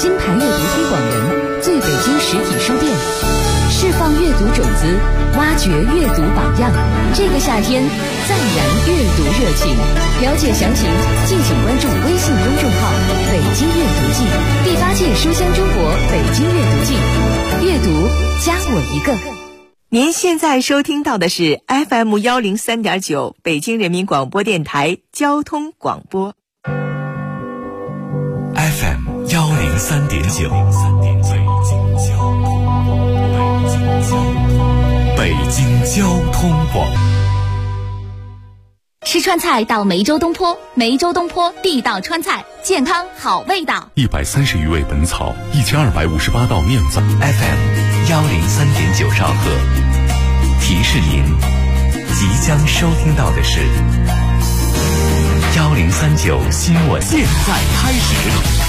金牌阅读推广人，最北京实体书店，释放阅读种子，挖掘阅读榜样。这个夏天，再燃阅读热情。了解详情，敬请关注微信公众号“北京阅读季”，第8届书香中国北京阅读季，阅读加我一个。 您现在收听到的是 FM 103.9北京人民广播电台交通广播。 FM 103.9，北京交通网。 吃川菜到梅州东坡，梅州东坡地道川菜，健康好味道。 130余味本草，1258道酿造。FM 103.9兆赫，提示您，即将收听到的是1039新闻，现在开始。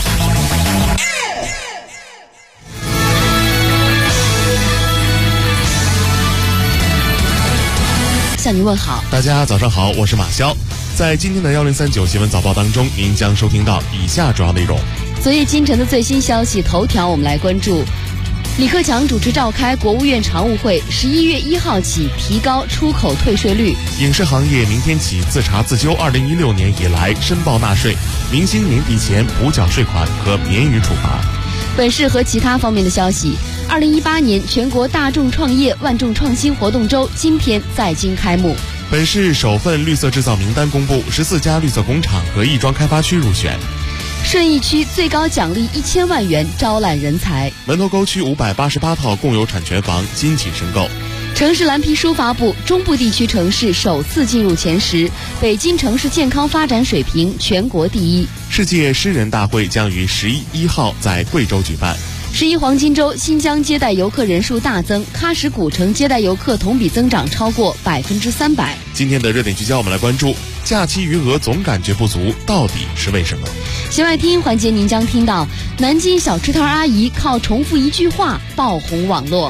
向您问好， 大家早上好，我是马潇。在今天的1039新闻早报当中，您将收听到以下主要内容。 昨夜今晨的最新消息头条，我们来关注李克强主持召开国务院常务会，11月1号起提高出口退税率。 影视行业明天起自查自纠2016年以来申报纳税，明星年底前补缴税款可免予处罚。 本市和其他方面的消息，2018年全国大众创业万众创新活动周今天在京开幕。 本市首份绿色制造名单公布，14家绿色工厂和亦庄开发区入选。 顺义区最高奖励1000万元招揽人才。 门头沟区588套共有产权房今起申购。 城市蓝皮书发布，中部地区城市首次进入前10，北京城市健康发展水平全国第1。 世界诗人大会将于11号在贵州举办。 11黄金周，新疆接待游客人数大增，喀什古城接待游客同比增长超过300%。 今天的热点聚焦，我们来关注假期余额总感觉不足，到底是为什么？ 弦外听音环节，您将听到南京小吃摊阿姨靠重复一句话爆红网络。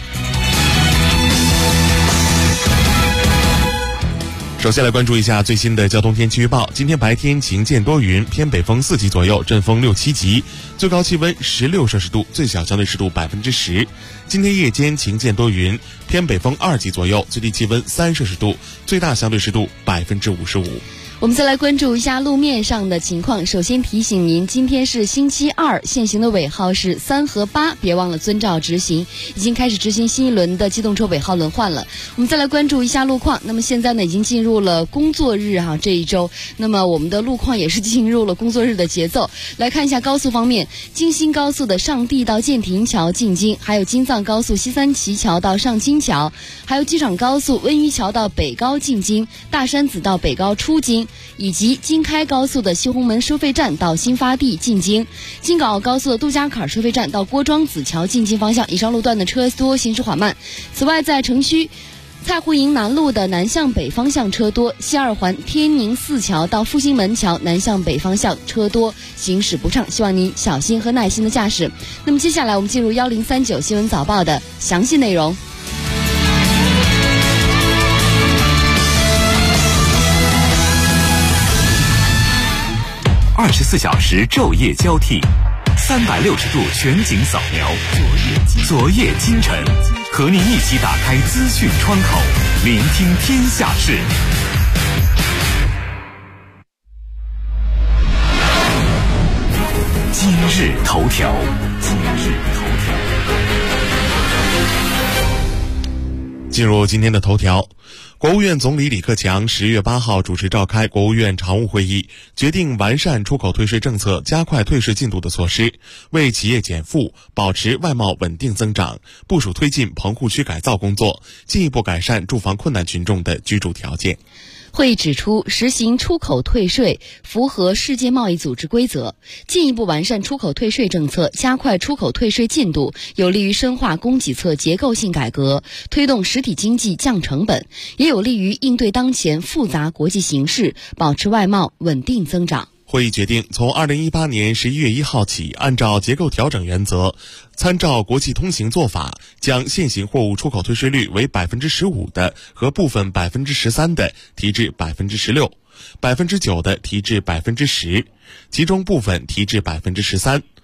首先来关注一下最新的交通天气预报。今天白天晴间多云，偏北风4级左右，阵风6、7级，最高气温16摄氏度，最小相对湿度10%。今天夜间晴间多云，偏北风2级左右，最低气温3摄氏度，最大相对湿度55%。 我们再来关注一下路面上的情况。首先提醒您，今天是星期二，限行的尾号是3和8，别忘了遵照执行。已经开始执行新一轮的机动车尾号轮换了。我们再来关注一下路况。那么现在呢，已经进入了工作日这一周，那么我们的路况也是进入了工作日的节奏。来看一下高速方面，京新高速的上地到建亭桥进京，还有京藏高速西三旗桥到上京桥，还有机场高速温榆桥到北高进京，大山子到北高出京，以及京开高速的西红门收费站到新发地进京，京港澳高速的杜家坎收费站到郭庄子桥进京方向，以上路段的车多，行驶缓慢。此外，在城区蔡湖营南路的南向北方向车多，西二环天宁寺桥到复兴门桥南向北方向车多，行驶不畅，希望您小心和耐心的驾驶。那么接下来我们进入1039新闻早报的详细内容。 24小时昼夜交替，360度全景扫描，昨夜今晨，和您一起打开资讯窗口，聆听天下事。今日头条。 进入今天的头条，国务院总理李克强10月8号主持召开国务院常务会议，决定完善出口退税政策，加快退税进度的措施，为企业减负、保持外贸稳定增长，部署推进棚户区改造工作，进一步改善住房困难群众的居住条件。 会议指出，实行出口退税符合世界贸易组织规则，进一步完善出口退税政策，加快出口退税进度，有利于深化供给侧结构性改革，推动实体经济降成本，也有利于应对当前复杂国际形势，保持外贸稳定增长。 会议决定，从2018年11月1号起，按照结构调整原则，参照国际通行做法，将现行货物出口退税率为15%的和部分13%的提至16%，9%的提至10%，其中部分提至13%。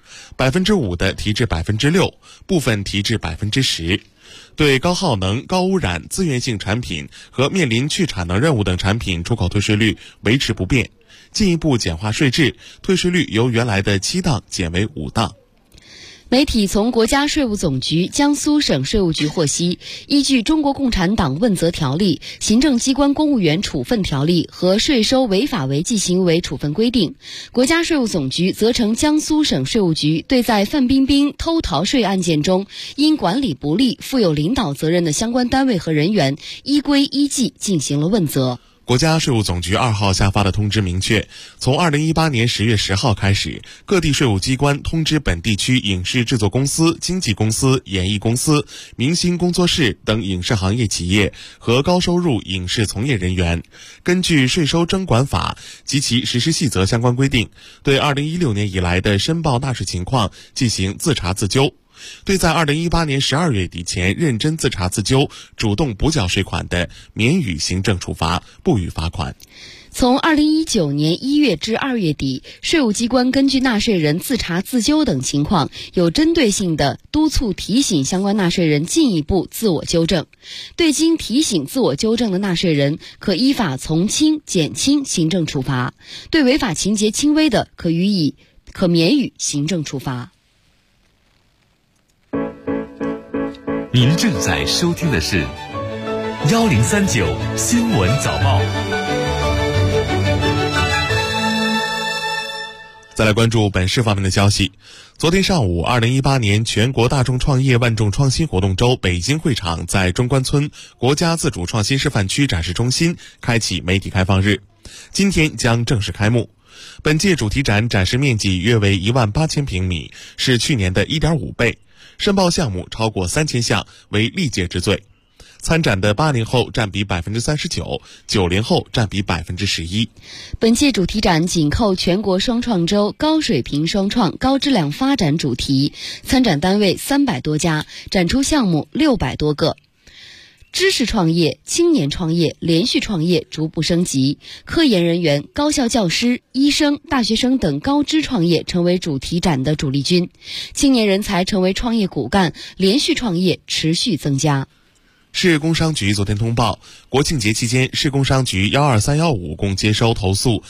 ，5%的提至6%，部分提至10%。对高耗能、高污染、资源性产品和面临去产能任务等产品出口退税率维持不变，进一步简化税制，退税率由原来的7档减为5档。 媒体从国家税务总局江苏省税务局获悉，依据《中国共产党问责条例》、《行政机关公务员处分条例》和《税收违法违纪行为处分规定》，国家税务总局责成江苏省税务局对在范冰冰偷逃税案件中因管理不力负有领导责任的相关单位和人员，依规依纪进行了问责。 国家税务总局2号下发的通知明确，从2018年10月10号开始，各地税务机关通知本地区影视制作公司、经纪公司、演艺公司、明星工作室等影视行业企业和高收入影视从业人员，根据税收征管法及其实施细则相关规定，对2016年以来的申报纳税情况进行自查自纠。对在2018年12月底前认真自查自纠、主动补缴税款的，免予行政处罚，不予罚款。 从2019年1月至2月底，税务机关根据纳税人自查自纠等情况，有针对性地督促提醒相关纳税人进一步自我纠正。对经提醒自我纠正的纳税人，可依法从轻、减轻行政处罚；对违法情节轻微的，可免予行政处罚。 您正在收听的是1039新闻早报。 再来关注本市方面的消息。昨天上午，2018年全国大众创业万众创新活动周北京会场在中关村国家自主创新示范区展示中心开启媒体开放日，今天将正式开幕。本届主题展展示面积约为18000平米，是去年的1.5倍。申报项目超过3000项，为历届之最。参展的80后占比 39%，90后占比 11%。 本届主题展紧扣全国双创周高水平双创高质量发展主题，参展单位300多家，展出项目600多个。知识创业、青年创业、连续创业逐步升级，科研人员、高校教师、医生、大学生等高知创业成为主题展的主力军，青年人才成为创业骨干，连续创业持续增加。 市工商局昨天通报，国庆节期间，市工商局12315共接收投诉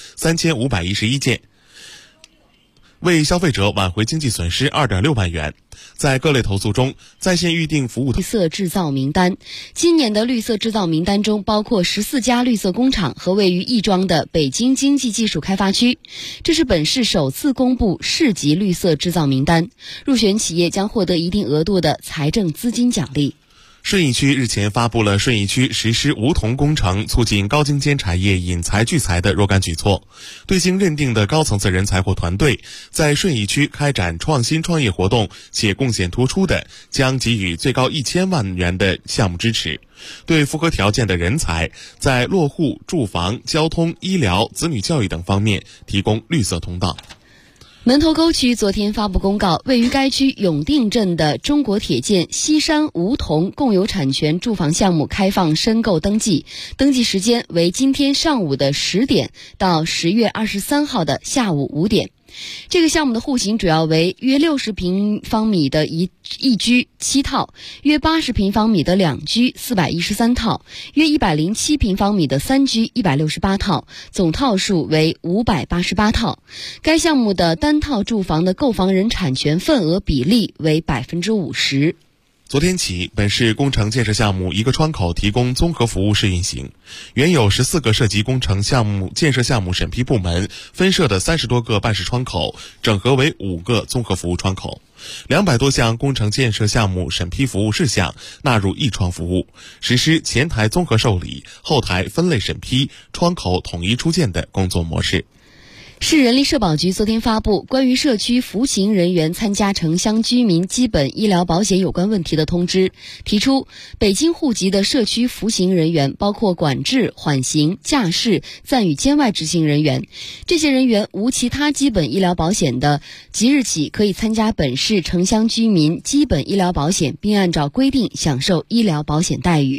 3511件，为消费者挽回经济损失2.6万元。在各类投诉中，在线预订服务绿色制造名单。今年的绿色制造名单中包括14家绿色工厂和位于亦庄的北京经济技术开发区，这是本市首次公布市级绿色制造名单，入选企业将获得一定额度的财政资金奖励。 顺义区日前发布了顺义区实施无铜工程促进高精尖产业引才聚才的若干举措，对经认定的高层次人才或团队在顺义区开展创新创业活动且贡献突出的，将给予最高1000万元的项目支持；对符合条件的人才，在落户、住房、交通、医疗、子女教育等方面提供绿色通道。 门头沟区昨天发布公告，位于该区永定镇的中国铁建西山梧桐共有产权住房项目开放申购登记，登记时间为今天上午的10点到10月23号的下午5点。这个项目的户型主要为约60平方米的一居7套，约80平方米的2居413套，约107平方米的3居168套，总套数为588套。该项目的单套住房的购房人产权份额比例为 50%。 昨天起，本市工程建设项目一个窗口提供综合服务试运行，原有14个涉及工程项目建设项目审批部门分设的30多个办事窗口整合为5个综合服务窗口，200多项工程建设项目审批服务事项纳入一窗服务，实施前台综合受理、后台分类审批、窗口统一出件的工作模式。 市人力社保局昨天发布关于社区服刑人员参加城乡居民基本医疗保险有关问题的通知，提出北京户籍的社区服刑人员包括管制、缓刑、假释、暂予监外执行人员，这些人员无其他基本医疗保险的，即日起可以参加本市城乡居民基本医疗保险，并按照规定享受医疗保险待遇。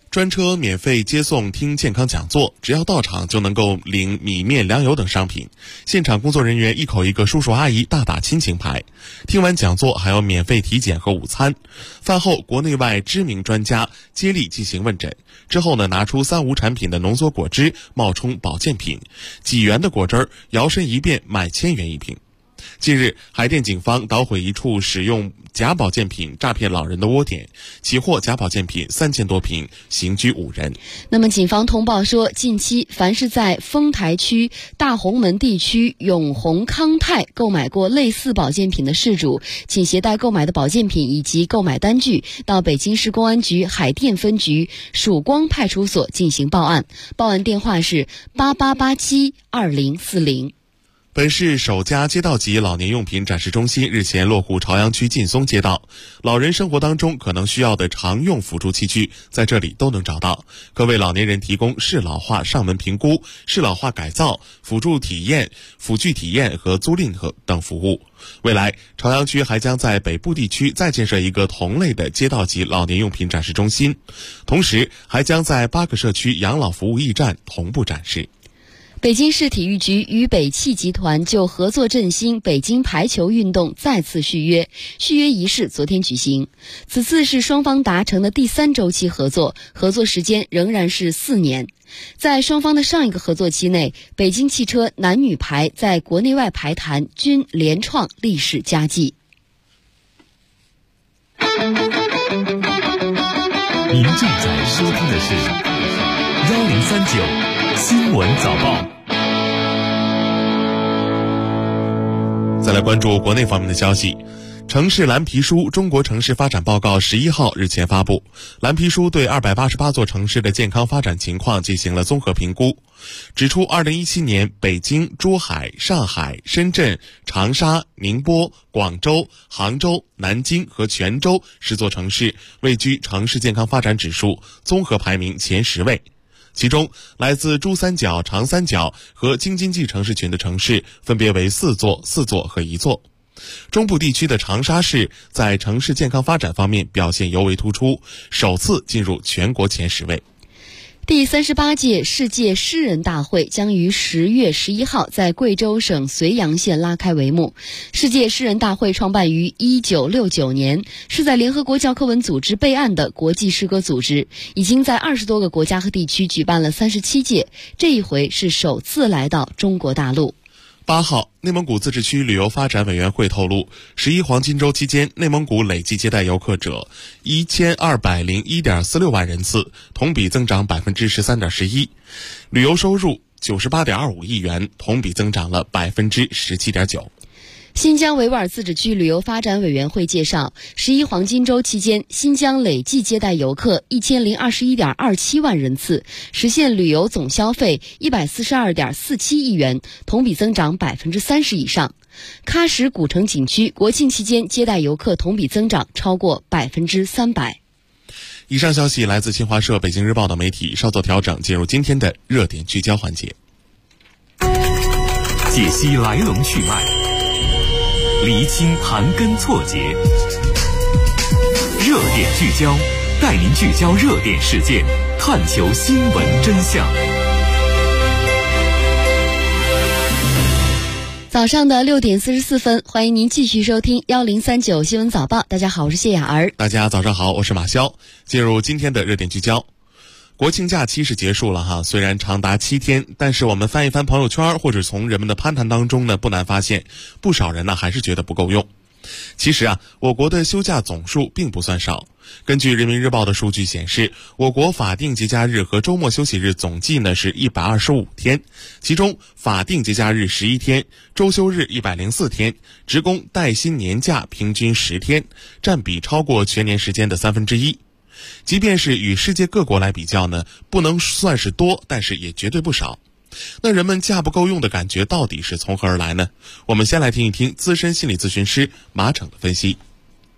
专车免费接送听健康讲座，只要到场就能够领米面粮油等商品。现场工作人员一口一个叔叔阿姨，大打亲情牌。听完讲座还有免费体检和午餐。饭后国内外知名专家接力进行问诊，之后呢，拿出3无产品的浓缩果汁冒充保健品，几元的果汁摇身一变卖1000元一瓶。近日，海淀警方捣毁一处使用假保健品诈骗老人的窝点，起获假保健品3000多瓶，刑拘5人。 那么警方通报说，近期凡是在丰台区大红门地区永宏康泰购买过类似保健品的事主，请携带购买的保健品以及购买单据到北京市公安局海淀分局曙光派出所进行报案，报案电话是88872040。 本市首家街道级老年用品展示中心日前落户朝阳区劲松街道，老人生活当中可能需要的常用辅助器具在这里都能找到，可为老年人提供适老化上门评估、适老化改造、辅具体验和租赁等服务。未来，朝阳区还将在北部地区再建设一个同类的街道级老年用品展示中心，同时还将在8个社区养老服务驿站同步展示。 北京市体育局与北汽集团就合作振兴北京排球运动再次续约仪式昨天举行。此次是双方达成的第3周期合作，合作时间仍然是4年。在双方的上一个合作期内，北京汽车男女排在国内外排坛均连创历史佳绩。 您正在收听的是1039新闻早报。 再来关注国内方面的消息。城市蓝皮书《中国城市发展报告》11号日前发布，蓝皮书对288座城市的健康发展情况进行了综合评估，指出2017年北京、珠海、上海、深圳、长沙、宁波、广州、杭州、南京和泉州10座城市位居城市健康发展指数综合排名前10位。其中，来自珠三角、长三角和京津冀城市群的城市分别为4座、4座和1座。中部地区的长沙市在城市健康发展方面表现尤为突出，首次进入全国前10位。 第38届世界诗人大会将于10月11号在贵州省绥阳县拉开帷幕。世界诗人大会创办于1969年，是在联合国教科文组织备案的国际诗歌组织，已经在20多个国家和地区举办了37届，这一回是首次来到中国大陆。 8号，内蒙古自治区旅游发展委员会透露，11黄金周期间，内蒙古累计接待游客者1201.46万人次，同比增长13.11%，旅游收入98.25亿元，同比增长了17.9%。 新疆维吾尔自治区旅游发展委员会介绍，11黄金周期间，新疆累计接待游客1021.27万人次，实现旅游总消费142.47亿元，同比增长30%以上。喀什古城景区国庆期间接待游客同比增长超过300%。 以上消息来自新华社、北京日报等媒体，稍作调整，进入今天的热点聚焦环节， 解析来龙去脉，厘清盘根错节，热点聚焦，带您聚焦热点事件，探求新闻真相。 早上的6点44分，欢迎您继续收听1039新闻早报。大家好，我是谢雅儿。 大家早上好，我是马潇。进入今天的热点聚焦。国庆假期是结束了哈，虽然长达7天，但是我们翻一翻朋友圈或者从人们的攀谈当中呢，不难发现不少人呢还是觉得不够用。其实啊，我国的休假总数并不算少。根据人民日报的数据显示，我国法定节假日和周末休息日总计呢是125天，其中法定节假日11天，周休日104天，职工带薪年假平均10天，占比超过全年时间的1/3。即便是与世界各国来比较呢，不能算是多，但是也绝对不少。那人们假不够用的感觉到底是从何而来呢？我们先来听一听资深心理咨询师马骋的分析。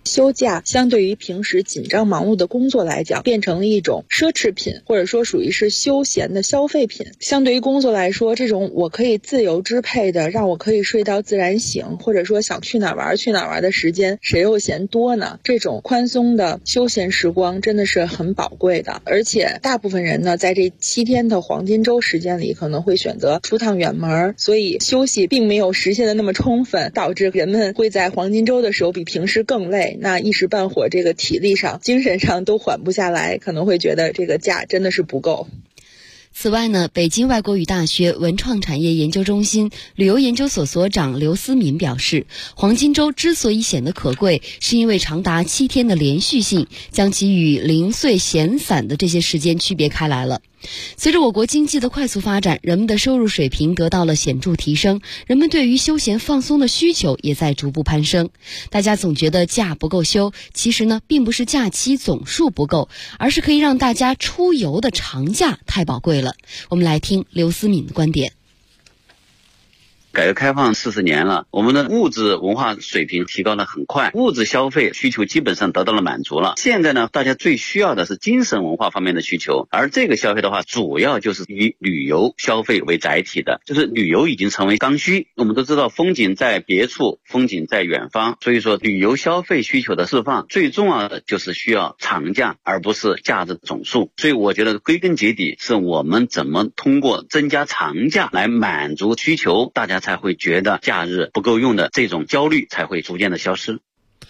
休假相对于平时紧张忙碌的工作来讲，变成了一种奢侈品，或者说属于是休闲的消费品。相对于工作来说，这种我可以自由支配的，让我可以睡到自然醒，或者说想去哪玩去哪玩的时间，谁又嫌多呢？这种宽松的休闲时光真的是很宝贵的。而且大部分人呢，在这7天的黄金周时间里，可能会选择出趟远门，所以休息并没有实现的那么充分，导致人们会在黄金周的时候比平时更累，那一时半会儿这个体力上、精神上都缓不下来，可能会觉得这个假真的是不够。 此外呢，北京外国语大学文创产业研究中心旅游研究所所长刘思敏表示，黄金周之所以显得可贵，是因为长达7天的连续性，将其与零碎闲散的这些时间区别开来了。随着我国经济的快速发展，人们的收入水平得到了显著提升，人们对于休闲放松的需求也在逐步攀升。大家总觉得假不够休，其实呢，并不是假期总数不够，而是可以让大家出游的长假太宝贵了。我们来听刘思敏的观点。 改革开放40年了，我们的物质文化水平提高得很快，物质消费需求基本上得到了满足了。现在呢，大家最需要的是精神文化方面的需求，而这个消费的话，主要就是以旅游消费为载体的，就是旅游已经成为刚需。我们都知道，风景在别处，风景在远方，所以说旅游消费需求的释放，最重要的就是需要长假，而不是假日总数。所以我觉得归根结底是我们怎么通过增加长假来满足需求，大家才会觉得假日不够用的这种焦虑才会逐渐的消失。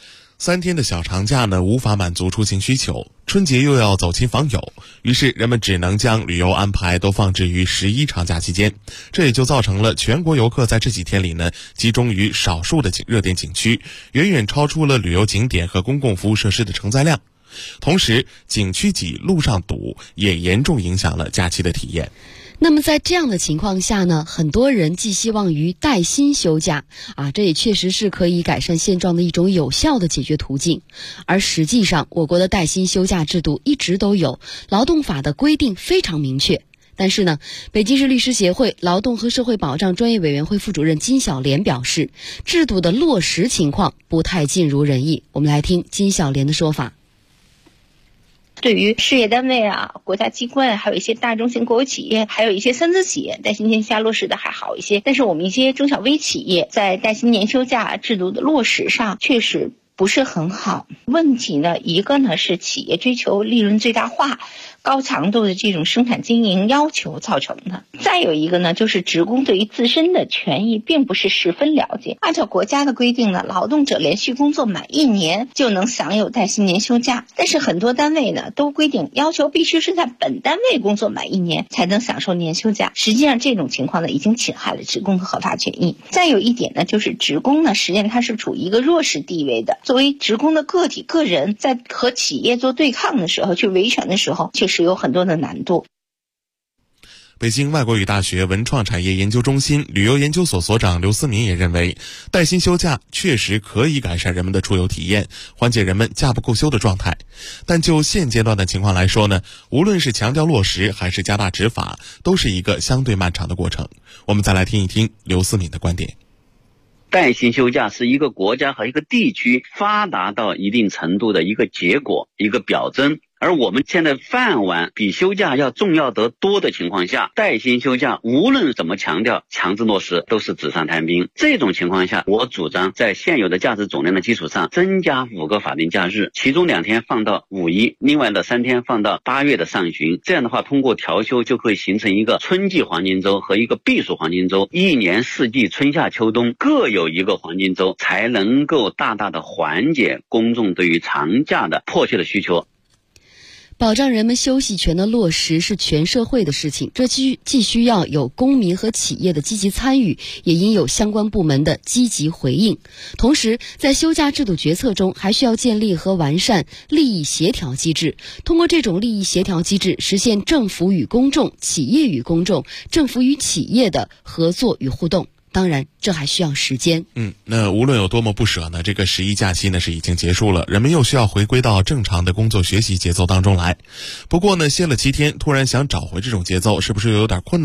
3天的小长假呢，无法满足出行需求，春节又要走亲访友，于是人们只能将旅游安排都放置于11长假期间，这也就造成了全国游客在这几天里呢，集中于少数的热点景区，远远超出了旅游景点和公共服务设施的承载量。同时，景区挤、路上堵也严重影响了假期的体验。 那么在这样的情况下呢，很多人寄希望于带薪休假这也确实是可以改善现状的一种有效的解决途径。而实际上，我国的带薪休假制度一直都有，劳动法的规定非常明确。但是呢，北京市律师协会劳动和社会保障专业委员会副主任金小莲表示，制度的落实情况不太尽如人意。我们来听金小莲的说法。 对于事业单位国家机关，还有一些大中型国有企业，还有一些3资企业，带薪年休假落实的还好一些。但是我们一些中小微企业在带薪年休假制度的落实上确实不是很好。问题呢，一个呢是企业追求利润最大化，高强度的这种生产经营要求造成的。再有一个呢，就是职工对于自身的权益并不是十分了解。按照国家的规定呢，劳动者连续工作满1年就能享有带薪年休假，但是很多单位呢都规定要求必须是在本单位工作满1年才能享受年休假。实际上这种情况呢，已经侵害了职工的合法权益。再有一点呢，就是职工呢，实际上他是处于一个弱势地位的。作为职工的个体个人，在和企业做对抗的时候，去维权的时候，确实有很多的难度。 北京外国语大学文创产业研究中心旅游研究所所长刘思敏也认为，带薪休假确实可以改善人们的出游体验，缓解人们假不够休的状态。但就现阶段的情况来说呢，无论是强调落实还是加大执法，都是一个相对漫长的过程。我们再来听一听刘思敏的观点。 带薪休假是一个国家和一个地区发达到一定程度的一个结果，一个表征。而我们现在饭碗比休假要重要得多的情况下，带薪休假无论怎么强调强制落实都是纸上谈兵。这种情况下，我主张在现有的假日总量的基础上增加5个法定假日，其中2天放到5一，另外的3天放到8月的上旬。这样的话，通过调休就可以形成一个春季黄金周和一个避暑黄金周，1年4季春夏秋冬各有一个黄金周，才能够大大的缓解公众对于长假的迫切的需求。 保障人们休息权的落实是全社会的事情，这既需要有公民和企业的积极参与，也应有相关部门的积极回应。同时，在休假制度决策中，还需要建立和完善利益协调机制，通过这种利益协调机制，实现政府与公众、企业与公众、政府与企业的合作与互动。当然，这还需要时间。 那无论有多么不舍呢，这个11假期呢是已经结束了，人们又需要回归到正常的工作学习节奏当中来。不过呢，歇了7天，突然想找回这种节奏，是不是有点困难呢？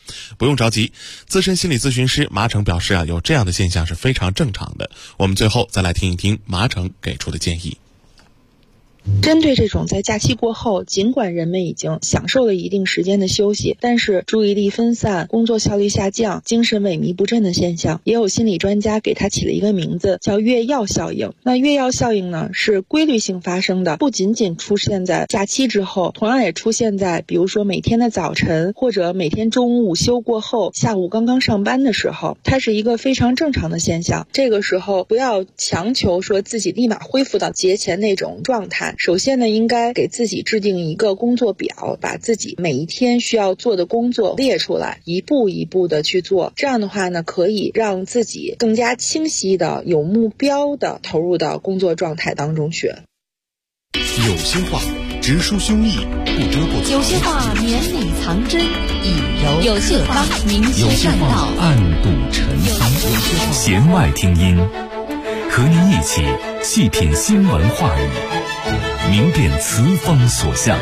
不用着急，资深心理咨询师马成表示有这样的现象是非常正常的。我们最后再来听一听马成给出的建议。 针对这种在假期过后，尽管人们已经享受了一定时间的休息，但是注意力分散、工作效率下降、精神萎靡不振的现象，也有心理专家给它起了一个名字，叫月曜效应。那月曜效应呢，是规律性发生的，不仅仅出现在假期之后，同样也出现在比如说每天的早晨，或者每天中午午休过后，下午刚刚上班的时候，它是一个非常正常的现象。这个时候不要强求说自己立马恢复到节前那种状态。首先呢，应该给自己制定一个工作表，把自己每一天需要做的工作列出来，一步一步的去做。这样的话呢，可以让自己更加清晰的、有目标的投入到工作状态当中去。 有些话直抒胸臆，不遮不有些话绵里藏针，以柔有些话明有些确善道， 话暗度陈仓。弦外听音，和您一起细品新闻话语，明辨词风所向。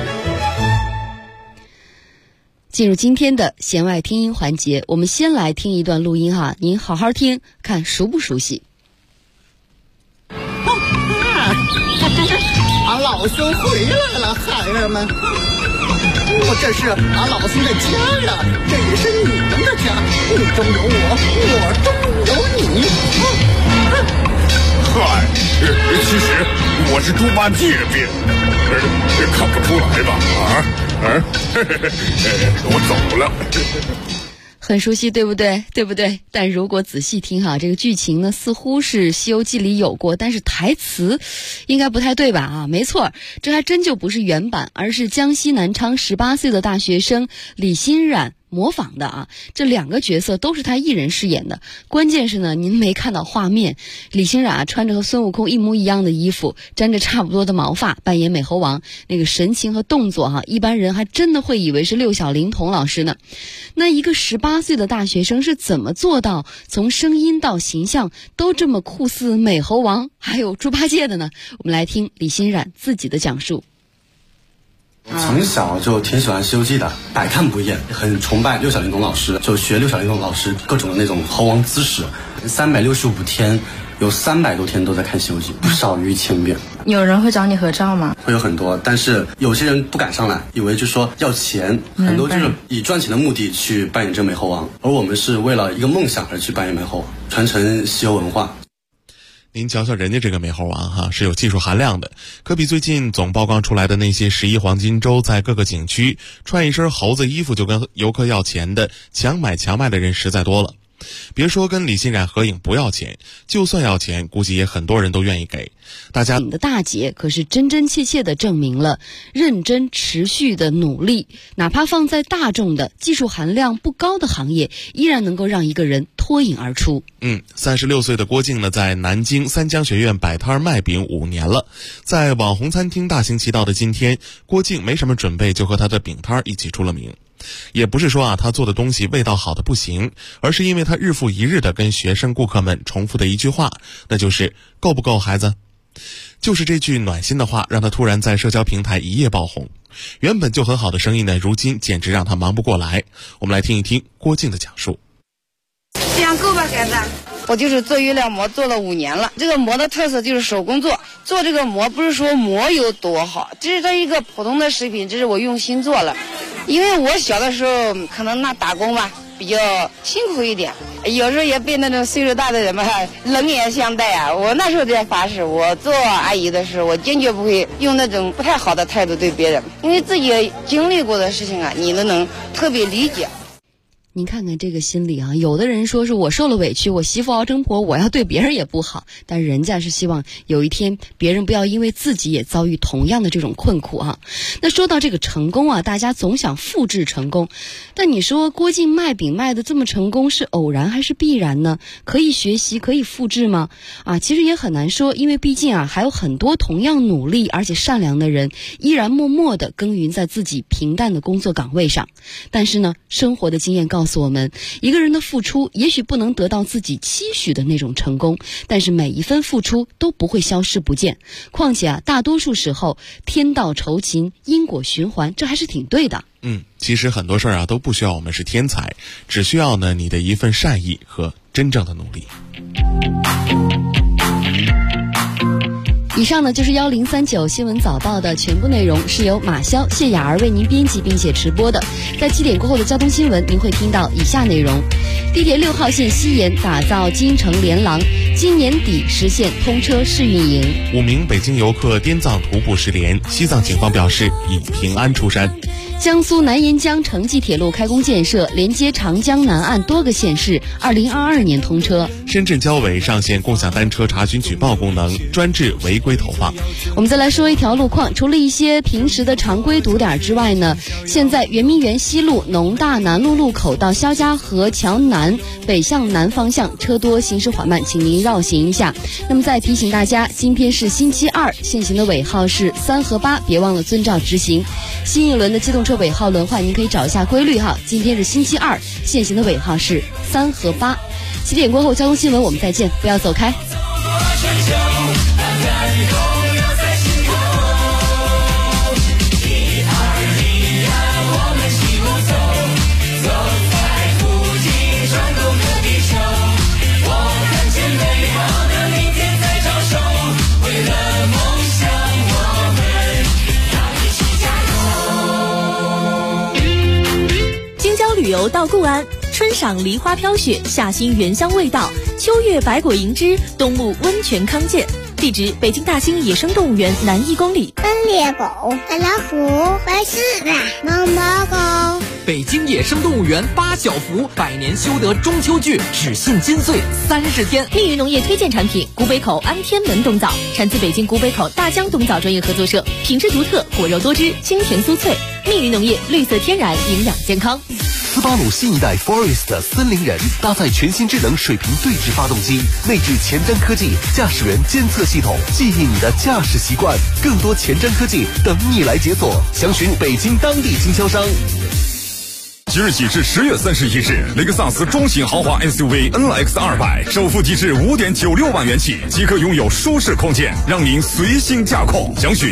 进入今天的弦外听音环节，我们先来听一段录音哈，您好好听，看熟不熟悉。 俺老孙回来了，孩儿们！这是俺老孙的家呀，这也是你们的家，你中有我，我中有你。 嗨，其实我是猪八戒变，看不出来吧？我走了。 很熟悉，对不对？对不对？但如果仔细听哈，这个剧情呢，似乎是《西游记》里有过，但是台词应该不太对吧？没错，这还真就不是原版，而是江西南昌18岁的大学生李欣冉模仿的这两个角色都是他一人饰演的。关键是呢，您没看到画面，李欣冉穿着和孙悟空一模一样的衣服，粘着差不多的毛发，扮演美猴王，那个神情和动作一般人还真的会以为是六小龄童老师呢。那一个18岁的大学生是怎么做到从声音到形象都这么酷似美猴王还有猪八戒的呢？我们来听李欣冉自己的讲述。 从小就挺喜欢《西游记》的，百看不厌，很崇拜六小龄童老师，就学六小龄童老师各种的那种猴王姿势。365天，有300多天都在看《西游记》，不少于1000遍。 有人会找你合照吗？ 会有很多，但是有些人不敢上来，以为就说要钱，很多就是以赚钱的目的去扮演这美猴王，而我们是为了一个梦想而去扮演美猴，传承西游文化。 您瞧瞧人家这个美猴王是有技术含量的，可比最近总曝光出来的那些11黄金周在各个景区穿一身猴子衣服就跟游客要钱的强买强卖的人实在多了。别说跟李欣冉合影不要钱，就算要钱，估计也很多人都愿意给。大家你的大姐可是真真切切地证明了认真持续的努力，哪怕放在大众的技术含量不高的行业，依然能够让一个人脱颖而出。 36岁的郭靖呢，在南京三江学院摆摊卖饼5年了。在网红餐厅大行其道的今天，郭靖没什么准备就和他的饼摊一起出了名。也不是说他做的东西味道好的不行，而是因为他日复一日的跟学生顾客们重复的一句话，那就是够不够孩子。就是这句暖心的话让他突然在社交平台一夜爆红，原本就很好的生意呢，如今简直让他忙不过来。我们来听一听郭靖的讲述。 这样够吧，孩子？我就是做月亮馍做了5年了，这个馍的特色就是手工做这个馍不是说馍有多好，这是它一个普通的食品，这是我用心做了。因为我小的时候可能打工吧比较辛苦一点，有时候也被那种岁数大的人们冷眼相待啊。我那时候在发誓，我做阿姨的时候，我坚决不会用那种不太好的态度对别人，因为自己经历过的事情你都能特别理解。 您看看这个心理有的人说是我受了委屈，我媳妇熬成婆，我要对别人也不好，但人家是希望有一天别人不要因为自己也遭遇同样的这种困苦那说到这个成功大家总想复制成功，但你说郭靖卖饼卖的这么成功是偶然还是必然呢？可以学习可以复制吗？其实也很难说，因为毕竟还有很多同样努力而且善良的人依然默默地耕耘在自己平淡的工作岗位上。但是呢，生活的经验告诉我们，一个人的付出也许不能得到自己期许的那种成功，但是每一分付出都不会消失不见。况且大多数时候天道酬勤，因果循环，这还是挺对的。 其实很多事儿啊都不需要我们是天才，只需要呢你的一份善意和真正的努力。 以上呢就是1039新闻早报的全部内容，是由马潇、谢雅儿为您编辑并且直播的。在7点过后的交通新闻，您会听到以下内容：地铁6号线西延打造京城连廊，今年底实现通车试运营。 5名北京游客滇藏徒步10连，西藏警方表示已平安出山。 江苏南沿江城际铁路开工建设，连接长江南岸多个县市，2022年通车。 深圳交委上线共享单车查询举报功能，专治违规投放。 我们再来说一条路况，除了一些平时的常规堵点之外呢，现在圆明园西路农大南路路口到肖家河桥南北向南方向车多，行驶缓慢，请您绕行一下。那么再提醒大家，今天是星期二，限行的尾号是3和8，别忘了遵照执行。新一轮的机动车尾号轮换您可以找一下规律哈，今天是星期二，限行的尾号是3和8。7点过后交通新闻我们再见，不要走开。 旅游到固安，春赏梨花飘雪，夏欣原香味道，秋月百果盈枝，冬沐温泉康健。地址：北京大兴野生动物园南1公里。 斑鬣狗、白老虎、白狮子、毛毛狗。 北京野生动物园8小福100年修得中秋剧，只信金穗30天。 密云农业推荐产品：古北口安天门冬枣，产自北京古北口大江冬枣专业合作社，品质独特，果肉多汁，清甜酥脆。密云农业，绿色天然，营养健康。 斯巴鲁新一代 Forest 森林人搭载全新智能水平对置发动机，内置前瞻科技驾驶员监测系统，记忆你的驾驶习惯。更多前瞻科技等你来解锁，详询北京当地经销商。 即日起至10月31日，雷克萨斯中型豪华 SUV NX200首付即至5.96万元起，即可拥有舒适空间，让您随心驾控。详询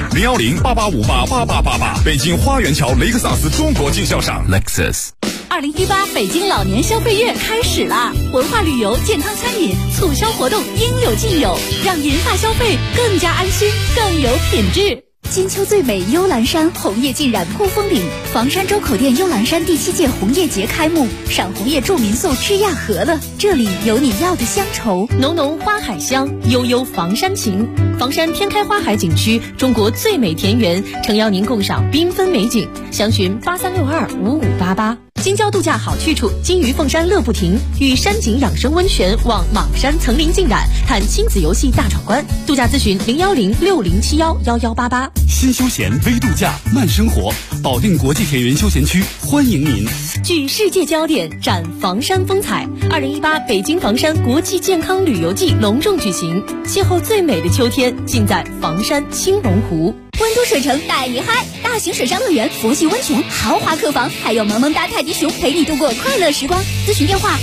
01088588888，北京花园桥雷克萨斯中国经销商 Lexus。 2018北京老年消费月开始啦！文化旅游、健康餐饮促销活动应有尽有，让银发消费更加安心、更有品质。金秋最美幽兰山，红叶尽染扑风岭。房山周口店幽兰山第7届红叶节开幕，赏红叶助民宿吃亚和了。这里有你要的乡愁， 浓浓花海香，悠悠房山情。房山天开花海景区，中国最美田园，诚邀您共赏缤纷美景。详询83625588。京郊度假好去处，金鱼凤山乐不停，与山景养生温泉望莽山层林尽染，探亲子游戏大闯关。度假咨询01060711188。 新休闲微度假慢生活，保定国际田园休闲区欢迎您。 聚世界焦点，展房山风采。2018北京房山国际健康旅游季隆重举行，邂逅最美的秋天，尽在房山青龙湖。 温都水城带你嗨，大型水上乐园、佛系温泉、豪华客房，还有萌萌哒泰迪熊陪你度过快乐时光。咨询电话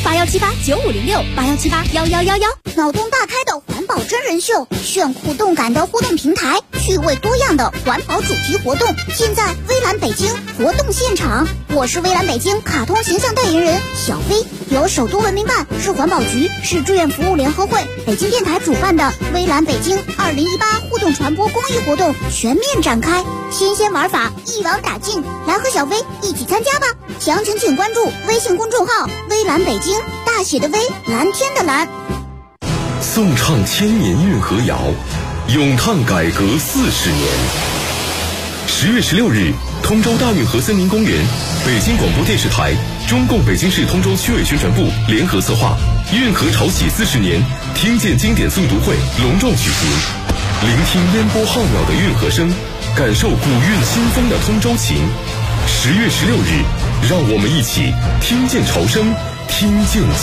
81789506，81781111。 脑洞大开的环保真人秀，炫酷动感的互动平台，趣味多样的环保主题活动，尽在微蓝北京活动现场。我是微蓝北京卡通形象代言人小飞，由首都文明办、市环保局、市志愿服务联合会、北京电台主办的微蓝北京2018互动传播公益活动全面展开，新鲜玩法一网打尽，来和小飞一起参加吧！详情请关注微信公众号微蓝北京，大写的微，蓝天的蓝。 颂唱千年运河谣，咏叹改革40年。10月16日，通州大运河森林公园，北京广播电视台、中共北京市通州区委宣传部联合策划运河潮起40年听见经典诵读会隆重举行，聆听烟波浩渺的运河声，感受古韵新风的通州情。10月16日，让我们一起听见潮声，听见